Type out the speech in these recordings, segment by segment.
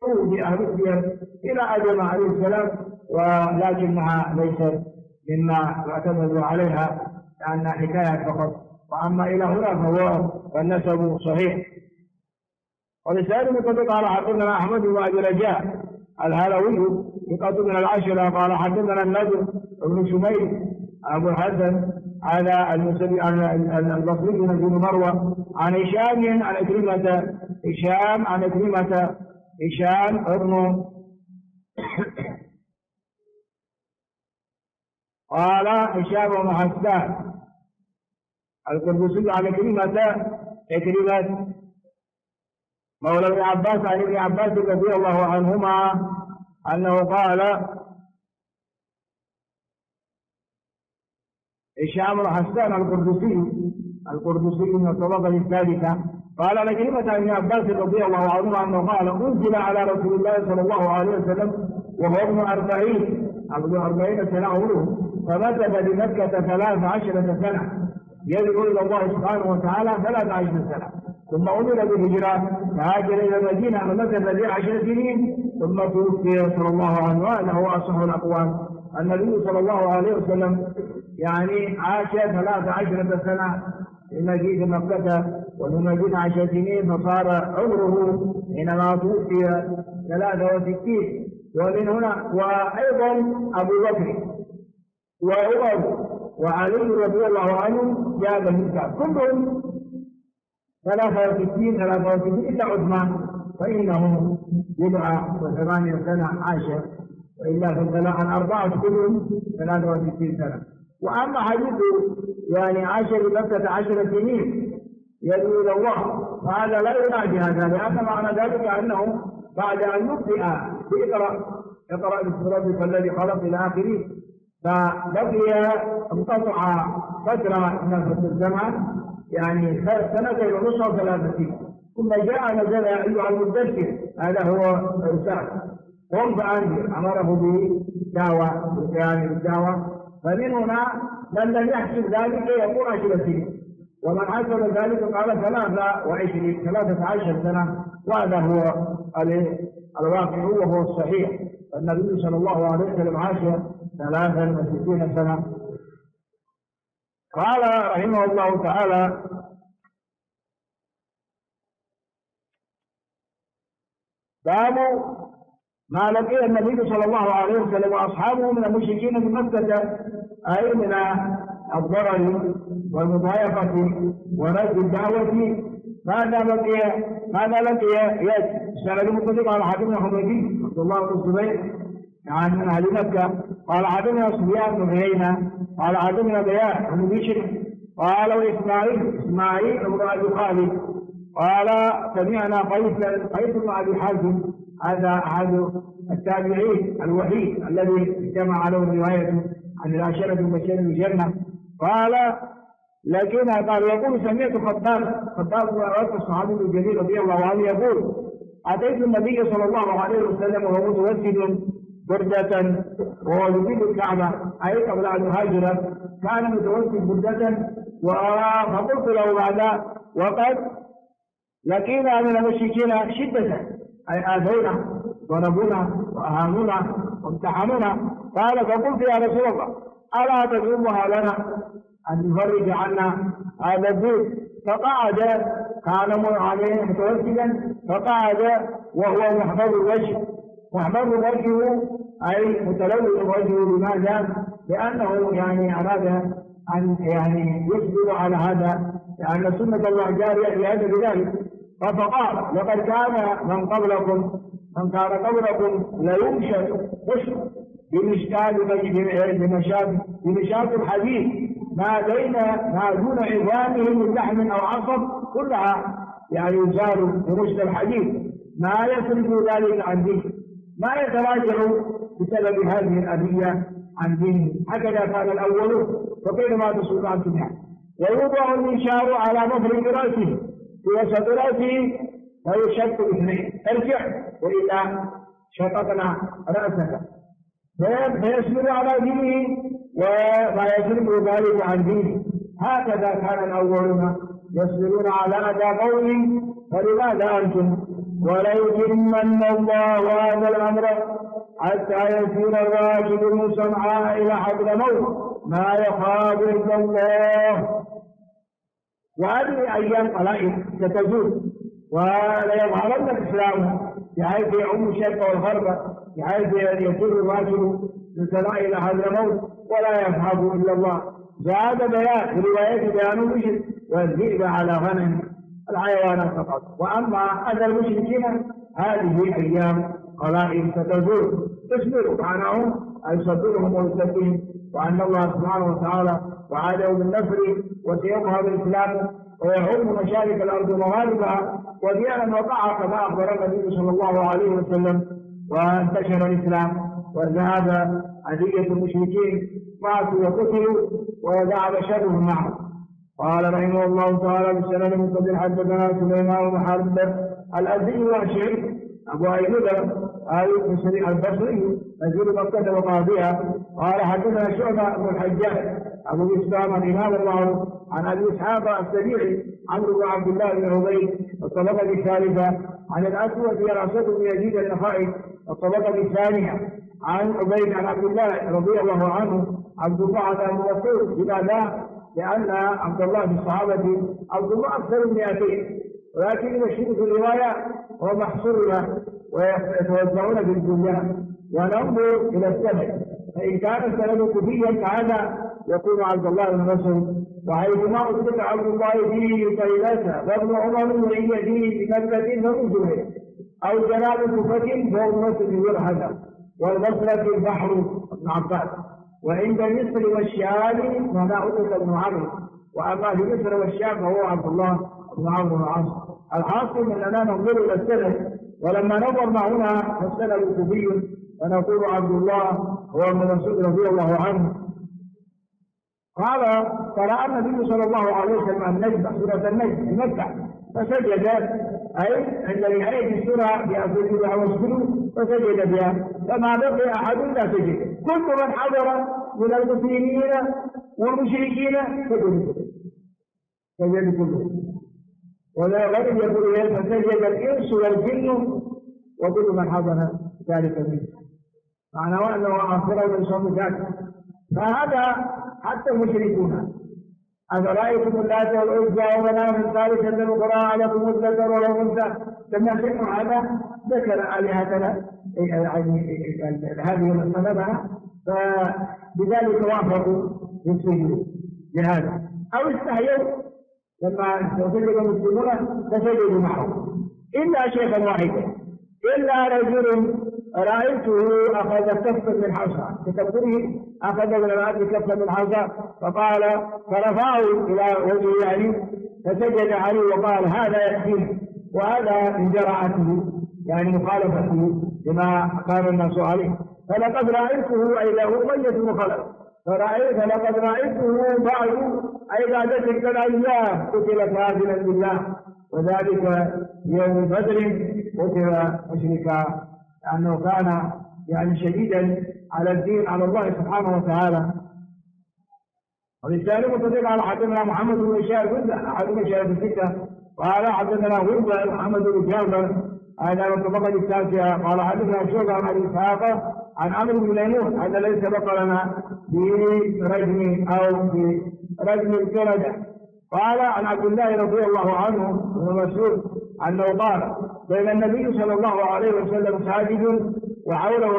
أهل السير إلى آدم عليه السلام، ولكنها ليست مما اعتمدوا عليها لأنها حكاية فقط. وأما إلى هنا فهو النسب صحيح. ولسائر المتفق قال حدثنا أحمد بن أبي رجاء الهروي ثقة من العشرة قال حدثنا النضر بن شميل أبو الحسن على البصري بن مروة عن هشام عن عكرمة هشام ابن قال هشام بن حسان القرطبي عن عكرمة مولى ابن عباس عن ابن عباس رضي الله عنهما أنه قال هشام بن حسان القرطبي من الطبقة الثالثة قال عن عكرمة عن ابن عباس رضي الله عنهما أنه قال أنزل على رسول الله صلى الله عليه وسلم وهو ابن 40 سنة عمره، فمكث بمكة 13 سنة يدعو إلى الله سبحانه وتعالى 13 سنة، ثم أمر بالهجرة فهاجر إلى المدينة فمكث 10 سنين ثم توفي صلى الله عليه وسلم. هو أصح الأقوال. النبي صلى الله عليه وسلم يعني عاش 13 سنة في مدينة مكة وفي مدينة 10 سنين، فصار عمره حينما توفي 63. ومن هنا وأيضا أبو بكر وعمر وعلي رضي الله عنهم جاء بالنسبة كلهم 63 إلا عثمان فإنه يدعى 8 سنة عاش، وإلا في الثلاثة 4 كلهم 63 سنة. وأما حديث يعني عاش بمكة 10 سنين يدعو إلى الله فهذا لا ينادي هذا، لأن معنى ذلك أنه بعد أن يبدأ اقرأ باسم ربك الذي خلق إلى آخره، فبقي انقطع فترة من الزمان يعني 2 سنين ونصف 3 سنين، ثم جاء نزل أيها المدثر هذا هو رسالة قم فأنذر أمره بالدعوة بالقيام بالدعوة. فمن هنا من لم يحسن ذلك يقول 10 سنين، ومن حسن ذلك قال 13 سنة، وهذا هو الواقع وهو الصحيح. النبي صلى الله عليه وسلم عاش 63 سنة. قال رحمه الله تعالى باب ما لقي النبي صلى الله عليه وسلم واصحابه من المشركين في مكة، اي من الضرر والمضايقة ورد الدعوة. ماذا لقي سند متفق على حديث حميدي عبد الله بن الزبير عن من اهل مكة قال حدثنا سفيان بن عيينة قال حدثنا بيان بن بشر قال اسماعيل بن ابي خالد قال سمعنا قيس بن ابي حازم، هذا احد التابعين الوحيد الذي اجتمع له روايته عن العشرة المبشرين بالجنة. قال يقول سمعت خطاب بن عوف الصحابي الجليل رضي الله عنه يقول اتيت النبي صلى الله عليه وسلم وهو متوسد بردة وهو يريد الكعبة اي قبل ان يهاجر، كان متوسد بردة فقلت له بعد وقد لقينا من المشركين شدة اي اذونا ضربونا واهانونا وامتحنونا. قال فقلت يا رسول الله الا تدعوها لنا أن يفرج عنا هذا الدود؟ فقعد كان عليه متوسلا فقعد وهو محمر وجهه أي متلون وجهه. لماذا؟ لأنه يعني أراد أن يعني يصبر على هذا، لأن سنة الله جارية لأجل ذلك. فقال لقد كان من كان قبلكم ليمشط خشب بمشاط الحديد ما دون عظامه من لحم او عصب كلها يعني يزال برشد الحديد، ما يصرف ذلك عن دينه، ما يتراجع بسبب هذه الأذية عن دينه. هكذا كان الأول وكيفما تصل عن سبحانه. ويوضع المنشار على مفرق رأسه في وسط رأسه ويشق اثنين، ارجع وإلا شققنا رأسك، فيصبر على دينه وما يصرف ذلك عن دينه. هكذا كان الأولون يصبرون على أذى قوم، فلماذا أنتم وليتمن الله هذا الأمر حتى يسير الراكب من صنعاء إلى حضرموت ما يخاف إلا الله. وهذه أيام قلائل ستزول وليظهرن الإسلام بحيث يعم الشرق والغرب، بحيث يسير الراكب من صنعاء إلى حضرموت ولا يخاف إلا الله. زاد بيان في رواية بيان المشرك والذئب على غنم الحيوانات فقط. وأما أذى المشركين هذه أيام قلائل ستزول تصبر معناهم أن يصبرهم ويسلمهم، وأن الله سبحانه وتعالى وعده بالنصر وسيظهر الإسلام ويعم مشارق الأرض ومغاربها وديانا وقع كما أخبر النبي صلى الله عليه وسلم، وانتشر الإسلام وذهب أذية المشركين ماتوا وقتلوا وذهب شرهم معهم. قال رحمه الله تعالى بسنن منقطع حدثنا سليمان بن حرب الأزدي والشعري أبو أيوب البصري نزيل مكة وقاضيها قال حدثنا شعبة بن الحجاج أبو إسلام الإمام المعروف عن أبي إسحاق السبيعي عمرو بن عبد الله بن عبيد الطبقة الثالثة عن الأسود الأسود بن يزيد النخعي الطبقة الثانية عن عبيد عن عبد الله رضي الله عنه عبد الله عن مسعود لماذا؟ لأن عبد الله في الصحابة عبد الله أكثر من 200 ولكن المشهور في الرواية هو محصور له ويتوزعون في الدنيا. وننظر إلى السند فإن كان السند كفيا فهذا يكون عبد الله بن مسعود، وحيثما أثبت عبد الله فيه قيلته وابن عمر وهي فيه بمكة فرجله أو جلال كفة فهو مسجد يرحل والبصرة البحر ابن عباس، وعند مصر والشام فما أثبت ابن عمرو، وأما في مصر والشام فهو عبد الله بن عمرو بن العاص. الحاصل أننا ننظر إلى السند، ولما نظرنا هنا فالسند كفي فنقول عبد الله هو ابن مسعود رضي الله عنه. قال قرأ النبي صلى الله عليه وسلم النجم سورة النجم في مكة فسجد، أي عند نهاية السورة بأسجد واسجدوا فسجد بها، فما بقي أحد لا سجد، كل من حضر من المسلمين والمشركين سجد كلهم، ولا غير يقول فسجد الإنس والجن وكل من حضر ذلك منه، معناه أنه أخبره من صوم ذاته. فهذا حتى المشركون أفرأيتم اللات والعزى ومناة الثالثة الأخرى عليكم الذكر والأنثى سمعتم هذا ذكر آلهتنا هذه المصطلحة، فبذلك وافقوا بالسجود لهذا أو استحيوا لما سجد المسلمون فسجدوا معه إلا شيخا واحدا إلا رجل رأيته أخذ كفا من حصى بتكبره أخذ من الأرض كفا من حصى فقال فرفعه إلى وجهه علي فسجد علي وقال هذا يكفيه، وهذا من جراءته يعني مخالفته لما كان الناس عليه. فلقد رأيته أي له ميت مخلف فلقد رأيته بعد أي بعد تلك الأيام قتل كافرا بالله، وذلك يوم بدر قتل مشركا لأنه كان يعني شديدا على الدين على الله سبحانه وتعالى. وبالتالي متصل على حدثنا محمد بن بشار أحد مشاهد الستة قال حدثنا غربة محمد بن جابر هذا من طبقة التاسعة قال حدثنا شعبة عن أبي إسحاق عن عمرو بن ميمون هذا ليس بقرنا برجم أو برجم الكردة. قال عن عبد الله رضي الله عنه بن مسعود أنه قال بين النبي صلى الله عليه وسلم ساجد وحوله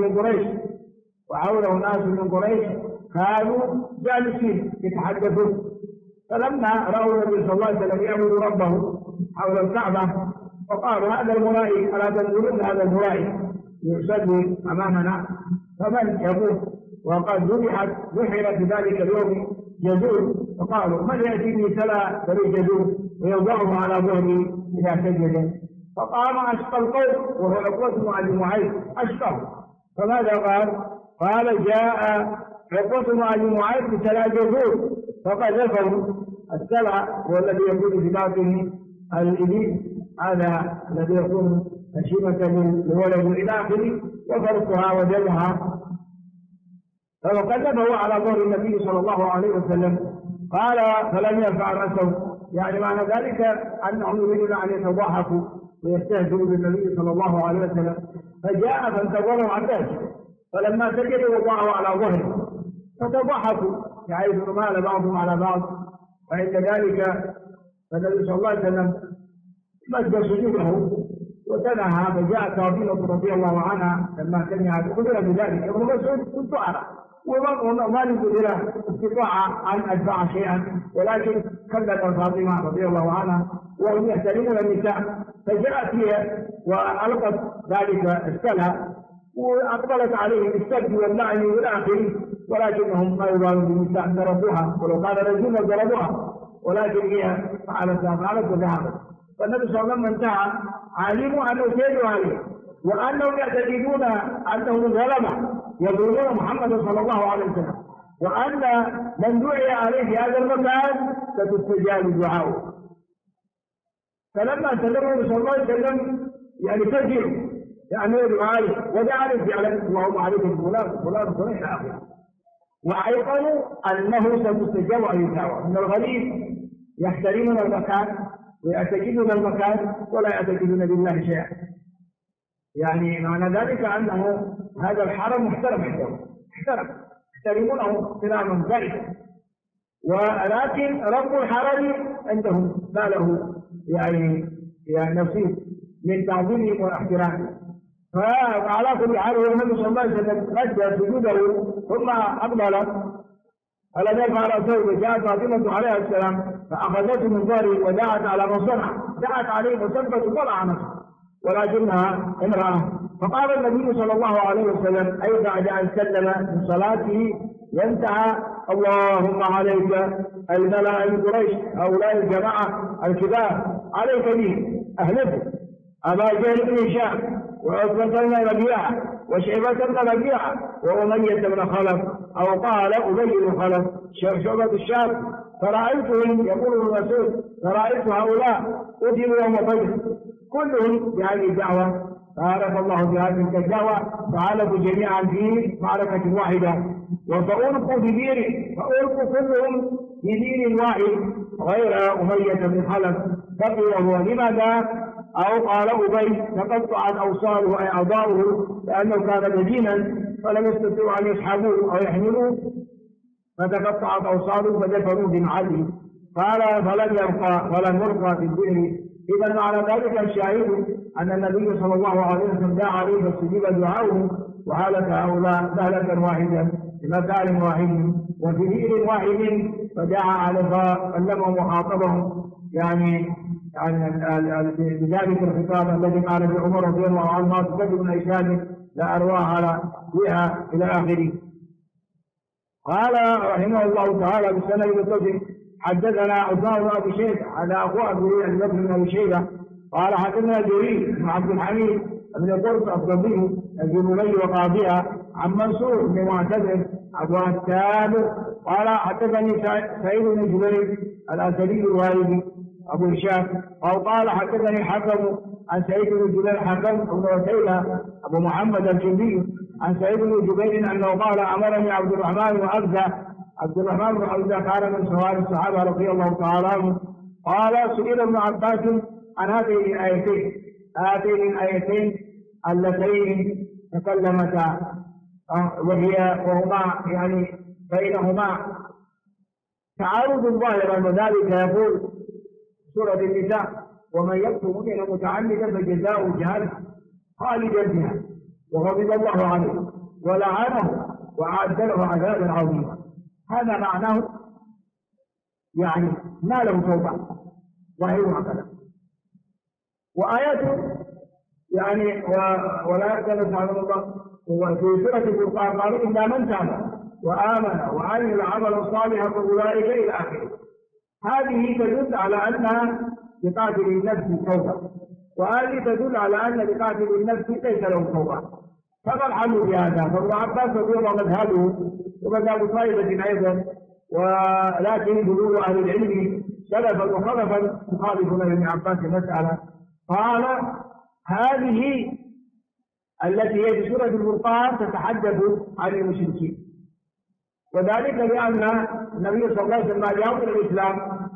ناس من قريش كانوا جالسين يتحدثون، فلما رأوا النبي صلى الله عليه وسلم يعبد ربه حول الكعبة فقالوا هذا المرائي ألا تنظرون هذا المرائي يصلي أمامنا فمن يقول وقد ذبحت في ذلك اليوم جزور، فقالوا من يأتيني سلا فريق جزور ويوضعه على ظهري إذا سجد، فقام أشقى القوم وهو عقبة مع معيط أشقى، فماذا قال جاء عقبة مع معيط بسلا جزور فقذفه السلع هو الذي يكون في باطنه الإبل، هذا الذي يكون هشيمة لولد إلى آخره وفرقها ودمها، فقذفه على ظهر النبي صلى الله عليه وسلم. قال فلم يرفع رأسه يعني معنى ذلك أنهم يريدون أن يتضاحكوا ويستهزئوا بالنبي صلى الله عليه وسلم، فجاء فانتظروا عباس، فلما سجدوا وضعوا على ظهره فتضحكوا يعني مال بعضهم على بعض. فعند ذلك فالنبي صلى الله عليه وسلم مد سجوده وتنهى، فجاءت فاطمة رضي الله عنها لما سمعت قدر بذلك ابن مسعود كنت أرى وما لي قدر استطاع أن أدفع شيئا، ولكن كلت فاطمة رضي الله عنها وهم يحترمون النساء، فجاءت هي وألقت ذلك السلة وأقبلت عليهم بالسب واللعن والآخر، ولكنهم ما يبالون بالنساء ضربوها، ولو كان رجلا ضربوها، ولكن هي فعلت وذهبت. فالنبي صلى الله عليه وسلم انتهى علموا أنه سيد عليه وأنهم يعتقدون أنهم ظلمة يظلمون محمد صلى الله عليه وسلم، وأن من دعي عليه في هذا المكان ستستجاب دعاؤه. فلما سلمه صلى الله عليه وسلم يعني سجل يعني يدعو عليه ودعا عليه فعلا اللهم عليكم فلان صحيح آخر، وأيقنوا أنه ستستجاب أي دعوة. من الغريب يحترمون المكان ويعتقدون المكان ولا يعتقدون بالله شيئا، يعني معنى ذلك أنه هذا الحرم محترم عندهم، يحترمونه احتراما ذلك، ولكن رب الحرم عندهم ما له يعني نصيب من تعظيمهم واحترامهم. فعلى كل حال هو النبي صلى الله عليه وسلم مد سجوده ثم أقبل فلم يرفع رأسه، وجاءت فاطمة عليه السلام فأخذته من ظهره ودعت على ما صنع، دعت عليه فسبت وطلع نفسه ولكنها امرأة. فقال النبي صلى الله عليه وسلم أي بعد أن سلم من صلاته وانتهى اللهم عليك الملأ من قريش هؤلاء الجماعة الكبار عليك به أهلكوا أبا جهل بن هشام وعتبة بن ربيعة وشيبة بن ربيعة وأمية بن خلف، أو قال أبي بن خلف شعبة الشام، فرأيتهم يقول ابن مسعود فرأيت هؤلاء قتلوا يوم بدر كلهم بهذه الدعوة، فعرف الله بهذه الدعوة فعلقوا جميعا في معركة واحدة فألقوا في دير، فألقوا كلهم في دير واحد غير أمية بن خلف بقي وهو. لماذا؟ أو قال أبي تقطعت أوصاله أي أعضاؤه لأنه كان مدينا فلم يستطيعوا أن يسحبوه أو يحملوه فتقطعت أوصاله فدفنوه بمعده، قال فلم يبقى في الدير. إذا معنى ذلك الشاهد أن النبي صلى الله عليه وسلم دعا عليه فاستجيب دعاؤه وهلك هؤلاء مهلكا واحدا في مكان واحد وفي دير واحد، فدعا على فكلمهم وخاطبهم يعني بذلك الخطاب الذي قال ابن عمر رضي الله عنه ما تكذب من أجساد لا أرواح فيها إلى آخره. قال رحمه الله تعالى بالسند بالصدق حدثنا عثمان بن ابي شيبه على اخوه ابي بكر بن ابي شيبه قال حدثنا جرير بن عبد الحميد بن قرط الضبي بن ابي وقاضيها عن منصور بن معتذر ابو التاب قال حدثني سعيد بن جبير الاسدي الوالدي ابو هشام او قال حدثني حكم عن سعيد بن جبير حكم بن عتيبه ابو محمد الكندي عن سعيد بن جبير انه قال امرني عبد الرحمن بن عبده كان من صغار الصحابه رضي الله تعالى عنه قال سئل ابن عباس عن هاتين الايتين اللتين تكلمتا وهما يعني بينهما تعارض ظاهرا، وذلك يقول سورة النساء ومن يكتم مؤمنا متعمدا فجزاؤه جهنم خالدا فيها وغضب الله عليه ولعنه وأعد له عذابا عظيما. هذا معناه يعني ما له توبة ظاهرها كذا، وآياته يعني ولا يقبل سبحانه الله وفي سورة الفرقان قالوا إلا من تاب وآمن وعمل عملا صالحا فأولئك إلى آخره. هذه تدل على أن لقاتل النفس توبة، وهذه تدل على أن لقاتل النفس ليس له توبة. فما الحل في هذا؟ فابن عباس رضي الله مذهبه ومذهب طائفة أيضا، ولكن دلول أهل العلم سلفا وخلفا مخالف لابن عباس المسألة. قال هذه التي هي في سورة الفرقان تتحدث عن المشركين، وذلك لأن النبي صلى الله عليه وسلم يأمر الإسلام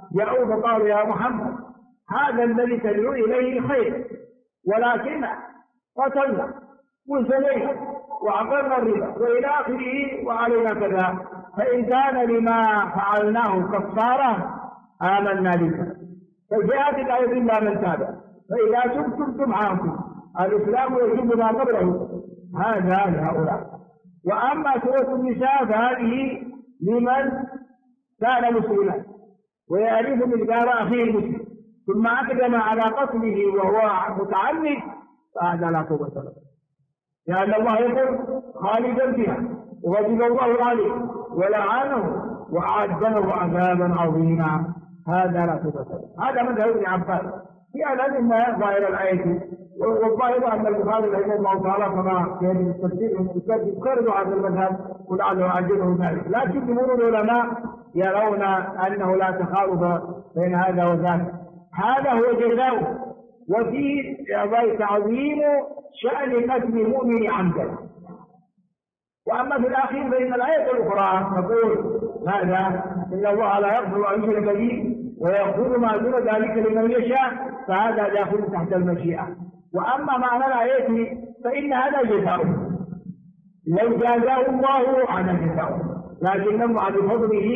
جاءوا فقالوا يا محمد هذا الذي تدعو إليه خير، ولكن قتلنا وزنينا وعقرنا الربا وإلى آخره وعلينا كذا، فإن كان لما فعلناه كفارة آمنا بك. فجاءت الآية إلا من تاب فإذا تبتم عنكم الإسلام يجب ما قبله، هذا لهؤلاء. وأما سورة النساء فهذه لمن كان مسلما ويعرف مقدار أخيه المسلم ثم أقدم على قتله وهو متعمد، فهذا لا توبة له، لأن الله يقول خالدا فيها وغضب الله عليه ولعنه وأعد له عذابا عظيما، هذا لا توبة له. هذا مذهب ابن عباس في أن ظاهر الآية، والظاهر أن البخاري رحمه الله تعالى كما في هذه التفسير يخرج هذا المذهب ولعله عجبه ذلك، لكن جمهور العلماء يرون أنه لا تخالف بين هذا وذاك، هذا هو جزاؤه. وفي تعظيم شأن قتل مؤمن عمدا. وأما في الأخير فإن الآية الأخرى تقول ماذا؟ إن الله لا يغفر أن يشرك به ويغفر ما دون ذلك لمن يشاء، فهذا داخل تحت المشيئة. وأما معنى الآية فإن هذا جزاؤه، لو جازاه الله على جزاؤه، لكنه على فضله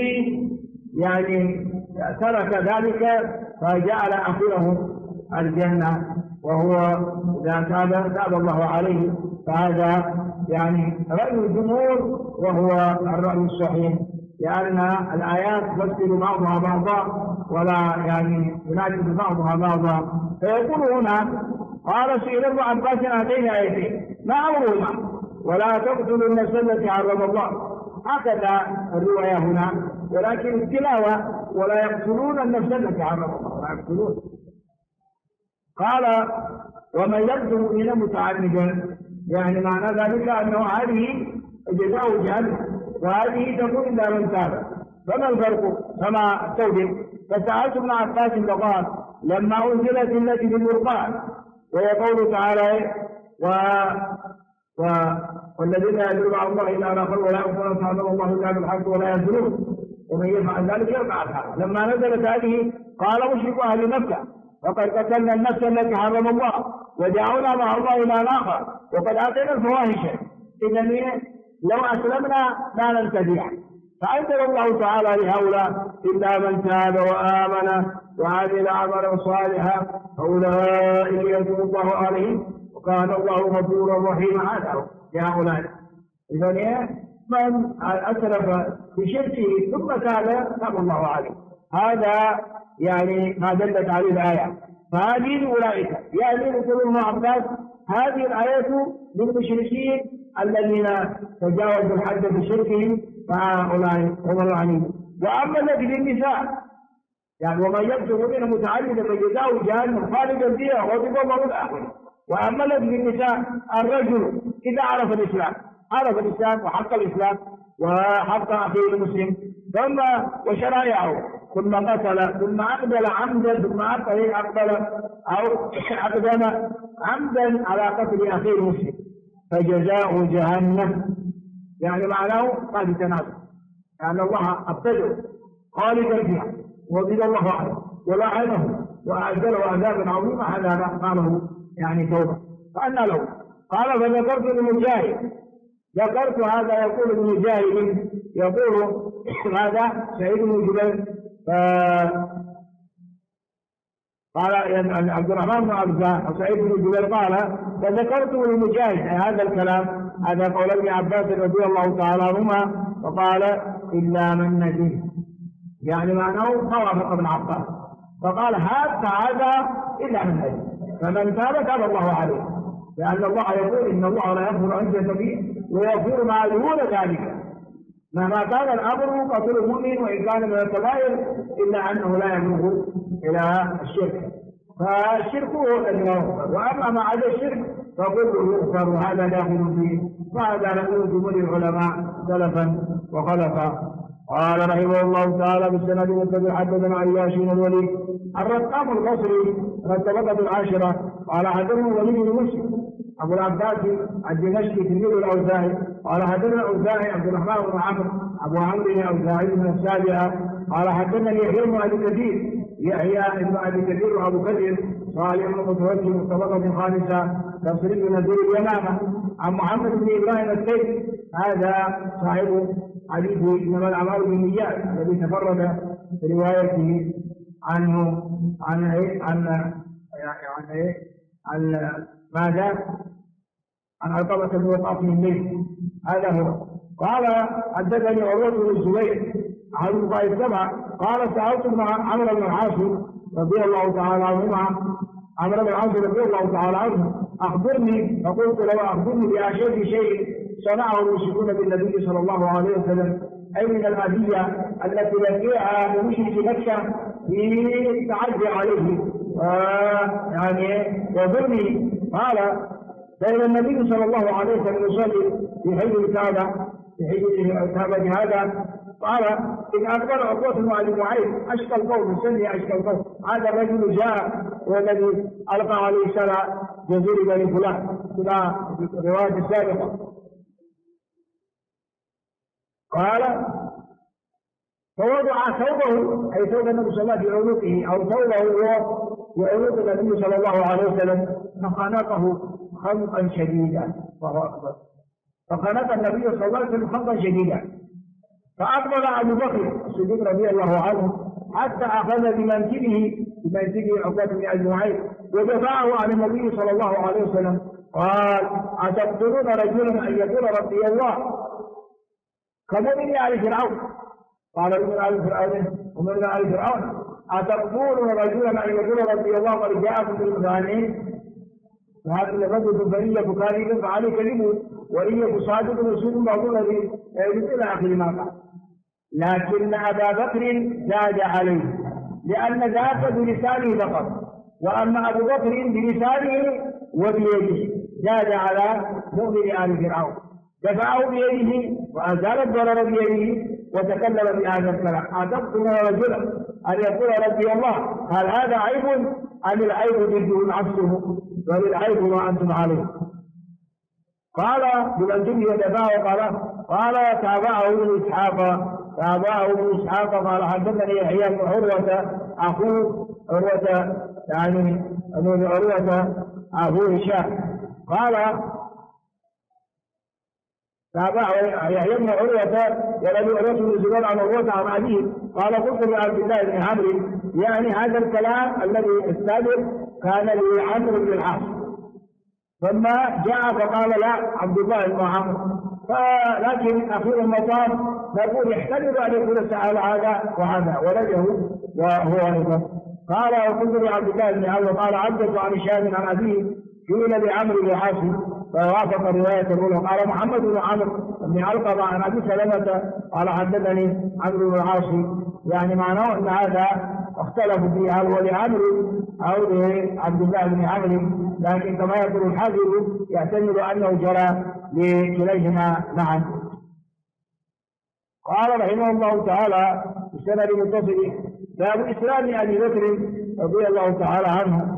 يعني ترك ذلك فجعل آخره الجنة، وهو إذا تاب الله عليه، فهذا يعني رأي الجمهور وهو الرأي الصحيح، لأن الآيات تفسر بعضها بعضا ولا يعني يناقض بعضها بعضا. فيقول هنا قال سئل ابن عباس هاتين آيتين ما أمرهما؟ ولا تقتلوا النفس التي حرم الله، هكذا الرواية هنا، ولكن التلاوة ولا يقتلون النفس التي حرم الله، لا يقتلون. قال ومن يقتل مؤمنا متعمدا، يعني معنى ذلك أنه هذه جزاء جهنم وهذه تكون إلا من تاب. فما الفرق؟ كما توجد. فسألت ابن عباس فقال لما أنزلت التي في الفرقان وهي قوله تعالى والذين يدعون على الله إلا آخر ولا يغفرون تعالى الله إلا بالحق ولا يزنون ومن يفعل ذلك يلقى أثاما. لما نزلت هذه قال مشرك أهل مكة وقد قتلنا النفس التي حرم الله ودعونا مع الله إلى آخر وقد آتينا الفواحش، إذا لو أسلمنا لا ننتفع. فأنزل الله تعالى لهؤلاء إلا من تاب وآمن وعمل عملا صالحا فأولئك يتوب الله عليهم وكان الله غفورا رحيما. هذا لهؤلاء. إذا من أسلف بشركه ثم تاب الله عليه، هذا يعني ما دلت عليه الآية. فهذه أولئك يعني يقول ابن عباس هذه الآية للمشركين الذين تجاوزوا الحد بشركهم، فهؤلاء هم العنين. وأما الذي للنساء يعني ومن يقتل مؤمنا متعمدا فجزاؤه جهنم خالدا فيها وغضب الله الآخرين. وأما الذي للنساء الرجل إذا عرف الإسلام وحق الإسلام وحق أخيه المسلم ثم وشرائعه ثم قتل ثم أقبل عمدا ثم أقدم عمدا على قتل أخيه المسلم فجزاؤه جهنم، يعني معناه قد تنازل، يعني الله أبتدأ خالدا فيها وغضب الله عليه ولعنه وأعد له عذابا عظيما. هذا قاله يعني توبة. فأنا له قال فذكرت لمجاهد، ذكرت هذا يقول ابن مجاهد يقول هذا سعيد بن جبير قال عبد الرحمن بن عبد سعيد بن جبير قال فذكرت لمجاهد هذا الكلام، هذا قول ابن عباس رضي الله تعالى عنهما، وقال إلا من ندم، يعني معناه خوف ابن عباس، فقال هذا إلا من ندم، فمن تاب الله عليه، لأن الله يقول إن الله لا يغفر أن يشرك به ويغفر ما دون ذلك مهما كان الأمر قتل المؤمن وإن كان من الكبائر إلا أنه لا يبلغ إلى الشرك، فالشرك هو الذي يغفر، وأما ما عدا الشرك فكله يغفر وهذا داخل فيه. وهذا نقول جمهور العلماء سلفا وخلفا. قال رحمه الله تعالى بالسند المتبع حدثنا عياش بن الوليد الرقام البصري الطبقة العاشرة قال حدثنا الوليد بن مسلم أبو العباس الدمشقي تلميذ الأوزاعي قال حدثنا الأوزاعي عبد الرحمن بن عمرو أبو عمرو الأوزاعي من السابعة قال حدثنا يحيى بن أبي كثير يحيى بن ابي كثير وابو كثير صالح بن متوكل الطبقه الخامسه تصريف نزول اليمامه عن محمد بن ابراهيم السيف هذا صاحب حديث انما الاعمال بالنيات الذي تفرد بروايته عنه عن ماذا؟ عن علقمة بن وقاص بن الليث. هذا هو. قال حدثني عروة بن الزبير عن الفقهاء السبعة قال سألت عمرو بن العاص رضي الله تعالى عنهما عمرو بن العاص رضي الله تعالى عنه أخبرني، فقلت له أخبرني بأشد شيء صنعه المشركون بالنبي صلى الله عليه وسلم، أي من الأذية التي لقيها بمشرك مكة للتعدي عليه يضرني. قال بين النبي صلى الله عليه وسلم يصلي في حج الكعبة هذا قال إن أكبر عقوة مع المعيد أشكى القوم سني أشكى القوم. هذا الرجل جاء والذي ألقى عليه سنة جزير بني فلان في الرواية السابقة. قال فوضع ثوبه أي ثوب النبي صلى الله عليه وسلم في عنقه أو ثوبه في عنق النبي صلى الله عليه وسلم فخنقه خنقا شديدا. فخنق النبي صلى الله عليه وسلم خنقا شديدا. فأقبل أبو بكر الصديق رضي الله عنه حتى أخذ بمنكبه عقبة بن أبي معيط ودفعه عن النبي صلى الله عليه وسلم. قال أتقتلون رجلا أن يقول ربي الله كمؤمن آل فرعون؟ قال من آل فرعون ومن آل فرعون أتقتلون رجلا أن يقول ربي الله قد جاءكم بالبرهان فهذا الرجل برية كاذب فعليه كذبه وإن يكن صادق رسول بعض الذي إلى آخر ما قال. لكن أبا بكر زاد عليه لأن ذاك بلسانه فقط، وأما أبو بكر بلسانه وبيده زاد على مؤمن آل فرعون، دفعه بيده وأزال الضرر بيده وتكلم بهذا الكلام. أتقتلون رجلا أن يقول ربي الله؟ هل هذا عيب أم العيب ضده عكسه؟ بل العيب ما أنتم عليه. قال بمنزله ودفعه قال تابعه ابن إسحاق قال حدثني يحيى بن عروة أخوه عروة أبو هشام قال تابعه يحيى بن عروة ولم عروة بن الزبير عن عروة عن أبيه قال قلت لعبد الله بن عمرو يعني هذا الكلام الذي السابق كان لعمرو بن العاص، ثم جاء فقال لا عبد الله بن عمرو، لكن أخير المطاف نقول يحتمل أن يكون سأل هذا وهذا ولده وهو أيضا. قال وقلت لعبد الله بن عمرو قال عبدت عن هشام عن أبيه قيل لعمرو بن العاص فوافق الرواية الأولى. قال محمد بن عمرو بن علقمة عن أبي سلمة قال حدثني عمرو بن العاص، يعني معناه أن هذا اختلفوا فيه هل هو لعمرو أو لعبد الله بن عمرو، لكن كما يقول الحافظ يحتمل أنه جرى لكليهما معا. قال رحمه الله تعالى في السند المتصل باب إسلام أبي بكر رضي الله تعالى عنه.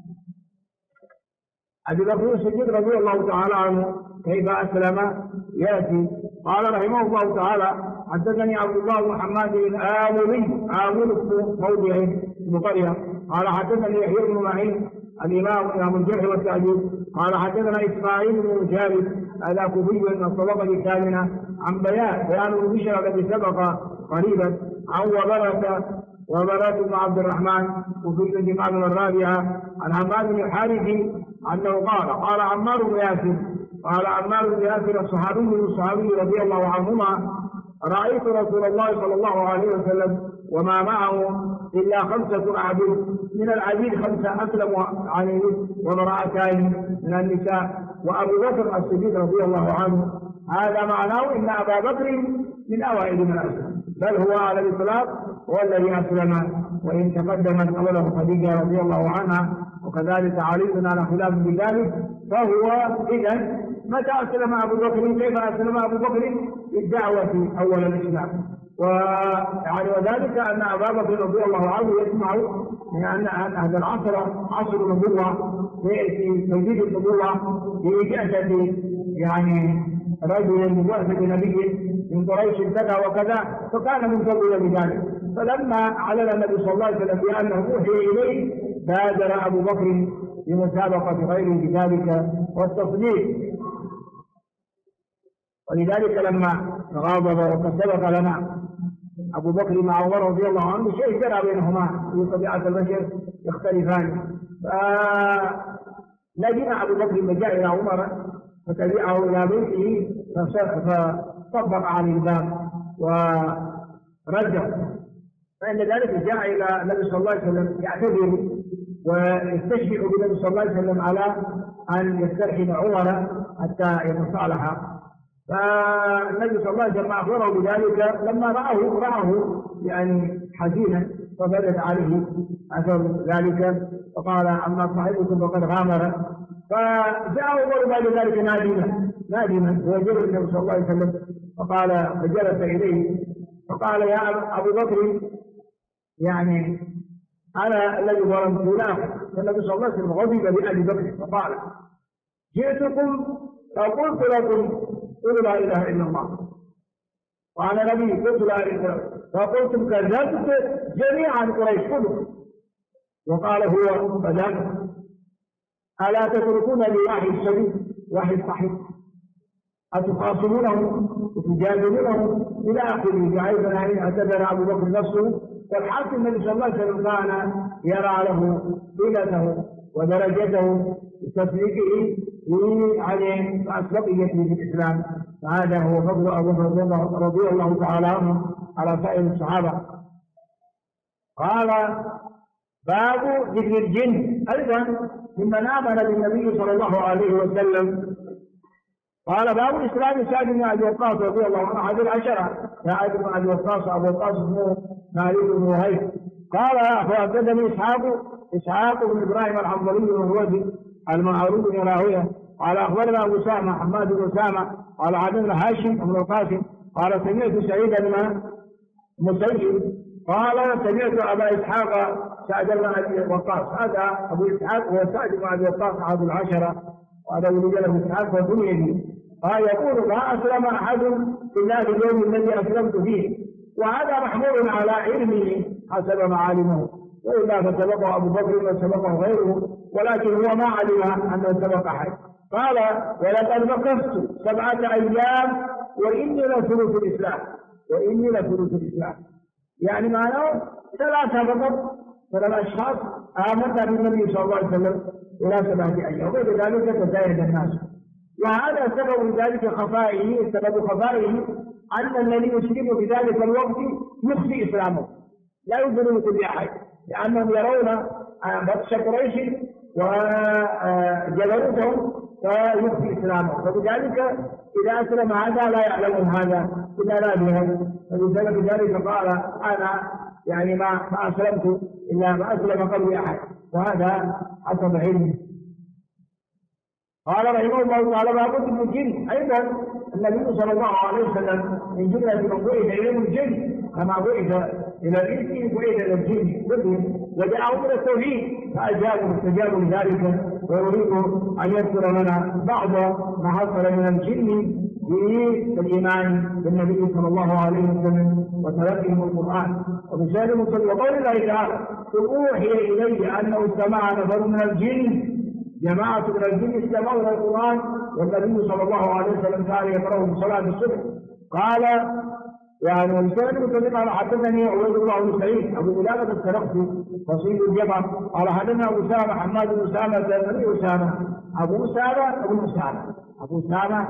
أبي بكر الصديق رضي الله تعالى عنه كيف أسلم يأتي. قال رحمه الله تعالى حدثني عبد الله بن محمد بن آمل موضع بقرية قال حدثني يحيى بن معين الإمام الجرح والتعديل قال حدثنا إسماعيل بن مجالد هذا كوفي من الطبقة الثامنة عن بيان بن بشر الذي سبق قريبا عن وبرة بن عبد الرحمن وفي الإمام الرابعة عن عمار بن الحارث أنه قال عمار بن ياسر الصحابي رضي الله عنهما رأيت رسول الله صلى الله عليه وسلم وما معه إلا 5 عبيد من العبيد 5 أسلموا عليه وامرأتان من النساء وأبو بكر الصديق رضي الله عنه. هذا معناه إن أبا بكر من أوائل من أسلم، بل هو على الإطلاق هو الذي أسلم، وإن تقدمت قوله خديجة رضي الله عنها وكذلك علي على خلاف بذلك. فهو إذن متى أسلم أبو بكر؟ كيف أسلم أبو بكر؟ بالدعوة أول الإسلام، وذلك أن أبا بكر رضي الله عنه يسمع من أن هذا العصر عصر النبوة في توجيه النبوة بإجازة رجل من وفد نبي من قريش كذا وكذا، فكان منتظرا بذلك، فلما علم النبي صلى الله عليه وسلم بأنه أوحي إليه بادر أبو بكر بمسابقة غيره بذلك والتصديق. ولذلك لما غاضب وقد سبق لنا أبو بكر مع عمر رضي الله عنه شيء جرى بينهما في طبيعة البشر يختلفان، فلجم أبو بكر فجاء إلى عمر فتبعه إلى بيته فصبر عن الباب ورجع، فإن ذلك جاء إلى النبي صلى الله عليه وسلم يعتذر ويستشفع بالنبي صلى الله عليه وسلم على أن يسترحم عمر حتى يتصالح. فالنبي صلى الله عليه وسلم أخبره بذلك لما رآه يعني حزينا فبدت عليه أثر ذلك فقال أما صاحبكم فقد غامر. فجاء عمر بعد ذلك نادما وجر النبي صلى الله عليه وسلم فقال فجلس إليه فقال يا أبو بكر يعني أنا الذي ظلمت فلان. فالنبي صلى الله عليه وسلم غضب لأبي بكر فقال جئتكم فقلت لكم قولوا لا إله إلا الله وأنا نبي قلت لا إله إلا الله فقلتم كذبت جميعا قريش كلهم. وقال هو فذاك ألا تتركون لواحد شريك واحد صحيح أتخاصمونه وتجادلونه إلى آخره. فأيضا اعتذر أبو بكر نفسه والحق النبي صلى الله عليه وسلم كان يرى له قيمته ودرجته بتصديقه عليه وأسبقيته في الإسلام. فهذا هو فضل أبو بكر رضي الله تعالى عنه على سائر الصحابة. قال باب ذكر الجن أيضا ممن آمن بالنبي صلى الله عليه وسلم. قال باب إسلام سعد بن أبي وقاص رضي الله عنه أحد العشرة. سعد بن أبي وقاص أبو وقاص اسمه مالك بن وهيب. قال فحدثني إسحاق بن إبراهيم الحنظلي الهروزي المعروف بن راهويه قال أخبرنا أبو سامة حماد بن سامة قال حدثنا هاشم بن القاسم قال سمعت سعيد بن مسيب قال سمعت أبا إسحاق سعد بن أبي وقاص. هذا أبو إسحاق هو سعد بن أبي وقاص أحد العشرة وهذا ولد له إسحاق فبني قال يقول ما أسلم أحد إلا في اليوم الذي أسلمت فيه. وهذا محمول على علمه حسب معالمه وإلا فسبقه أبو بكر وسبقه غيره ولكن هو ما علم أنه سبق أحد. قال ولقد مكثت 7 أيام وإني لثلث الإسلام يعني معناه 3 فقط 3 أشخاص آمنت بالنبي صلى الله عليه وسلم إلى 7 أيام وغير ذلك تزايد الناس. وهذا سبب ذلك خفائه أن الذي يسلم في ذلك الوقت يخفي إسلامه لا يظهر لكل أحد لأنهم يرون بطش قريش وجبروتهم فيخفي إسلامه. فبذلك إذا أسلم هذا لا يعلم هذا إلا نادرا. فبسبب ذلك قال أنا يعني ما أسلمت إلا ما أسلم قبل أحد وهذا حسب علمه. قال رحمه الله تعالى ما قلت من الجن أيضا النبي صلى الله عليه وسلم من جملة من بعث علم الجن كما بعث إلى الإنس بعث إلى الجن كلهم وجاءوا من التوحيد فأجابوا لذلك. ويريد أن يذكر لنا بعض ما حصل من الجن في الإيمان بالنبي صلى الله عليه وسلم وتلقيهم القرآن وبسالم وقول الله تعالى قل أوحي إلي أنه استمع نفر من الجن جماعة من الجن استمعوا إلى القرآن والنبي صلى الله عليه وسلم كان يقرأه في صلاة الصبح. قال يعني وبسالم قال حدثني عبيد الله بن سعيد أبو قلابة السرقسي فصيل الجبر قال حدثنا أبو سامة حماد بن أسامة بن أسامة أبو أسامة بن أسامة أبو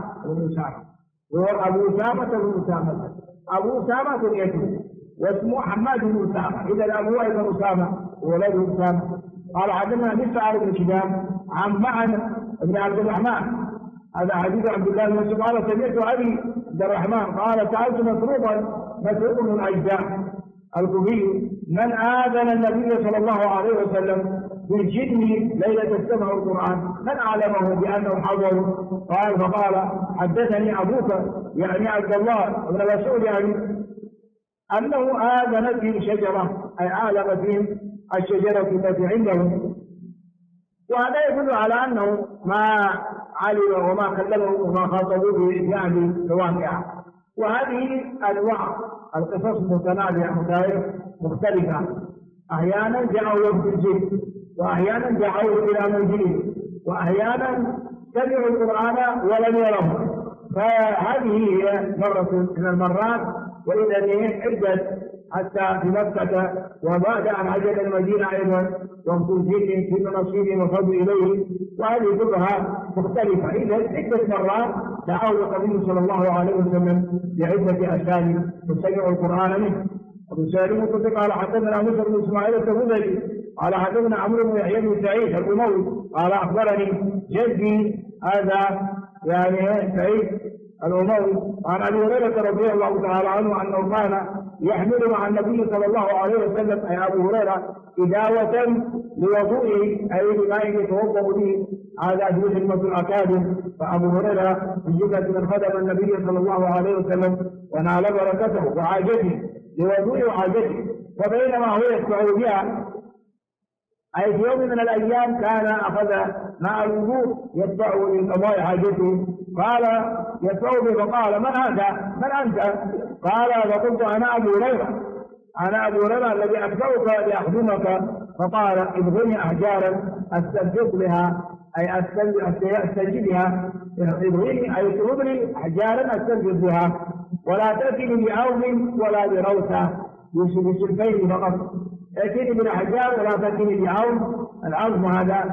أسامة كنيته واسمه حماد بن أسامة إذا أبوه أيضا أسامة وولده أسامة. قال حدثنا مسعر بن كدام عن معن بن عبد الرحمن هذا حديث عبد الله بن مسعود قال سمعت أبي عبد الرحمن قال سألت مسروق من الأجزاء الكوفي من آذن النبي صلى الله عليه وسلم بالجن ليلة استمع القرآن من أعلمه بأنه حضر. قال فقال حدثني أبوك يعني عبد الله بن مسعود يعني أنه آذن في شجرة أي أعلم فيهم الشجرة التي عندهم. وهذا يدل على أنه ما علم وما كلمه وما خاطبوا به يعني الواقع. وهذه أنواع القصص متنوعة مختلفة. أحيانا جاءوا وفد الجن، وأحيانا جاءوا إلى منزله، وأحيانا سمعوا القرآن ولم يروه. فهذه هي مرة من المرات، وإذا به عدة حتى في مكة، وبعد أن عجل المدينة أيضا وفد الجن كل نصيب وفضل إليه، وهذه كلها مختلفة. إذا عدة مرات دعاه النبي صلى الله عليه وسلم بعدة أساليب وسمعوا القرآن منه. أبو سالم قال حدثنا موسى بن إسماعيل التبوذكي قال حدثنا عمرو بن يحيى بن سعيد الأموي قال أخبرني جدي هذا يعني سعيد الأموي عن أبي هريرة رضي الله تعالى عنه أنه كان يحمل مع النبي صلى الله عليه وسلم أي أبو هريرة إداوة لوضوئه أي لماء يتوضأ به، هذا في خدمة الأكابر. فأبو هريرة بجدة من خدم النبي صلى الله عليه وسلم ونال بركته وعاجته لوضوء وحاجته. وبينما هو يتبع بها أي في يوم من الأيام كان أخذ مع الوضوء يتبعه لقضاء حاجته، قال يتبعه به فقال من هذا؟ من أنت؟ قال فقلت أنا أبو هريرة، أنا أبو هريرة الذي أتبعك لأخدمك. فقال ابغني أحجارا أستنجد بها أي أستنجد بها، ابغني أي اطلبني أحجارا أستنجد بها، ولا تأتني بعوض ولا بروثة بسلفين فقط، ائتني بالأحجار ولا تأتني بعوض، العظم هذا،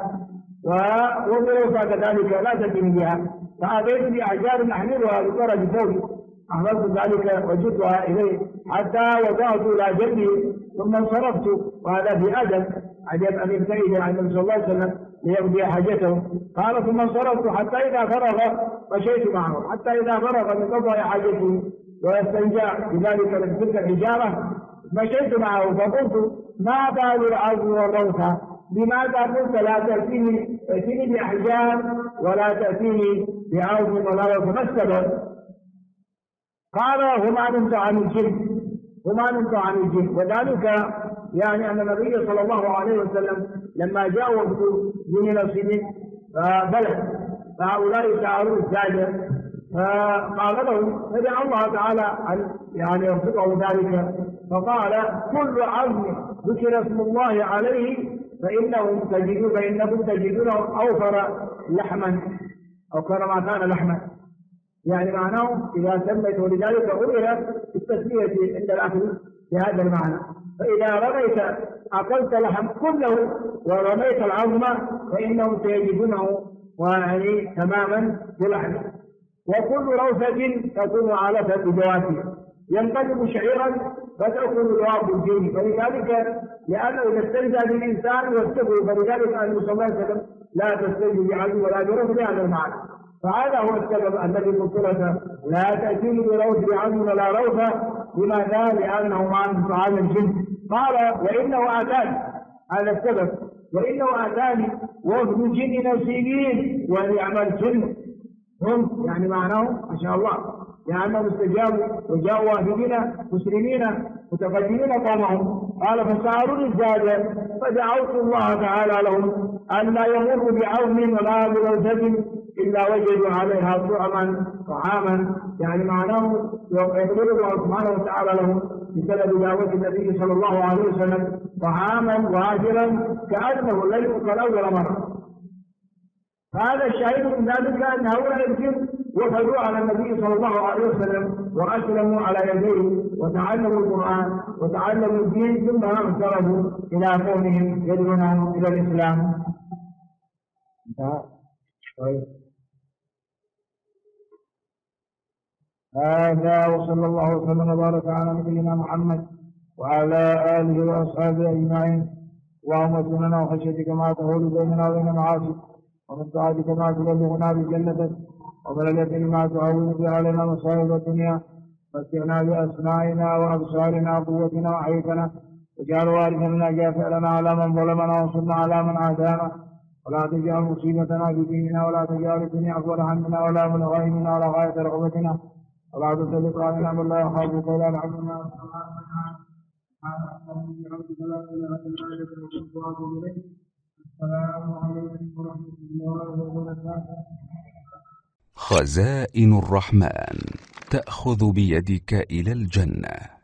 وبروثة كذلك لا تأتني بها. فأتيت بأحجار أحملها بطرف ثوبي، أحضرت ذلك وجدتها إليه حتى وضعت إلى جنبي ثم انصرفت، وهذا في أدب عجب أن يبتعد عن النبي صلى الله عليه وسلم ليقضي حاجته. قال ثم انصرفت حتى إذا فرغ مشيت معه، حتى إذا فرغ من قضاء حاجته ويستنجع بذلك من تلك الحجارة مشيت معه. فقلت ما بال العظم والروثة؟ لماذا قلت لا تأتيني بأحجار ولا تأتيني بعوض ولا روثة؟ ما السبب؟ قال هما نمت عن الجن، هما نمت عن الجن. وذلك يعني أن النبي صلى الله عليه وسلم لما جاء وفد بني نصيب بلد، فهؤلاء سألوا الزاجة، فقال لهم فدعا الله تعالى أن يعني يرزقه ذلك. فقال كل عظم ذكر اسم الله عليه فإنكم تجدونه أوفر لحما أو كما كان لحما، يعني معناه إذا سميت، ولذلك أمر بالتسمية عند الأكل بهذا المعنى. فإذا رميت أكلت لحم كله ورميت العظم فإنهم سيجدونه يعني تماما بلحم. وكل روثة تكون علفة بجوافه ينقلب شعيرا فتأكل جواب الجن. فلذلك لأنه إذا استنجى بالإنسان واستغل، فلذلك أن صلى الله عليه وسلم لا تستنجي بعدو ولا برث بهذا المعنى. فهذا هو السبب الذي قلت لك لا تأتيني بروث بعدو ولا روثة. لماذا؟ لأنه ما من طعام الجن. قال وإنه آتاني، هذا السبب، وإنه آتاني وفد جن نصيبين ونعم الجن هم، يعني معناه ما شاء الله لأنهم استجابوا وجاءوا وافدين مسلمين متقدمين قومهم. قال فسألوني الزاد فدعوت الله تعالى لهم أن لا يمر بعظم ولا بروثة إلا وجدوا عليها طعاما، يعني معناه يقول الله سبحانه وتعالى لهم بسبب دعوة النبي صلى الله عليه وسلم طعاما واجرا كأنه لم يؤكل أول مرة. هذا الشاهد من ذلك أن هؤلاء الجن وفدوا على النبي صلى الله عليه وسلم وأسلموا على يديه وتعلموا القرآن وتعلموا الدين، ثم انصرفوا إلى قومهم يدعونهم إلى الإسلام. هذا وصلى الله وسلم وبارك على نبينا محمد وعلى آله وأصحابه أجمعين. اللهم اغفر وخشيتك ما تهول بيننا وبين معاصيك، ومن طاعتك ما تبلغنا بجنتك، ومن اليقين ما تعون به علينا مصائب الدنيا، متعنا بأسماعنا وأبصارنا وقوتنا وحياتنا، واجعل وارثا منا اجعل فعلنا على من ظلمنا وانصرنا على من عادانا، ولا تجعل مصيبتنا في ديننا، ولا تجعل الدنيا أكبر همنا ولا مبلغ علمنا ولا غاية رغبتنا، ولا تسلط علينا من لا يخافك ولا يرحمنا. السلام عليكم ورحمة الله وبركاته. خزائن الرحمن. تأخذ بيدك إلى الجنة.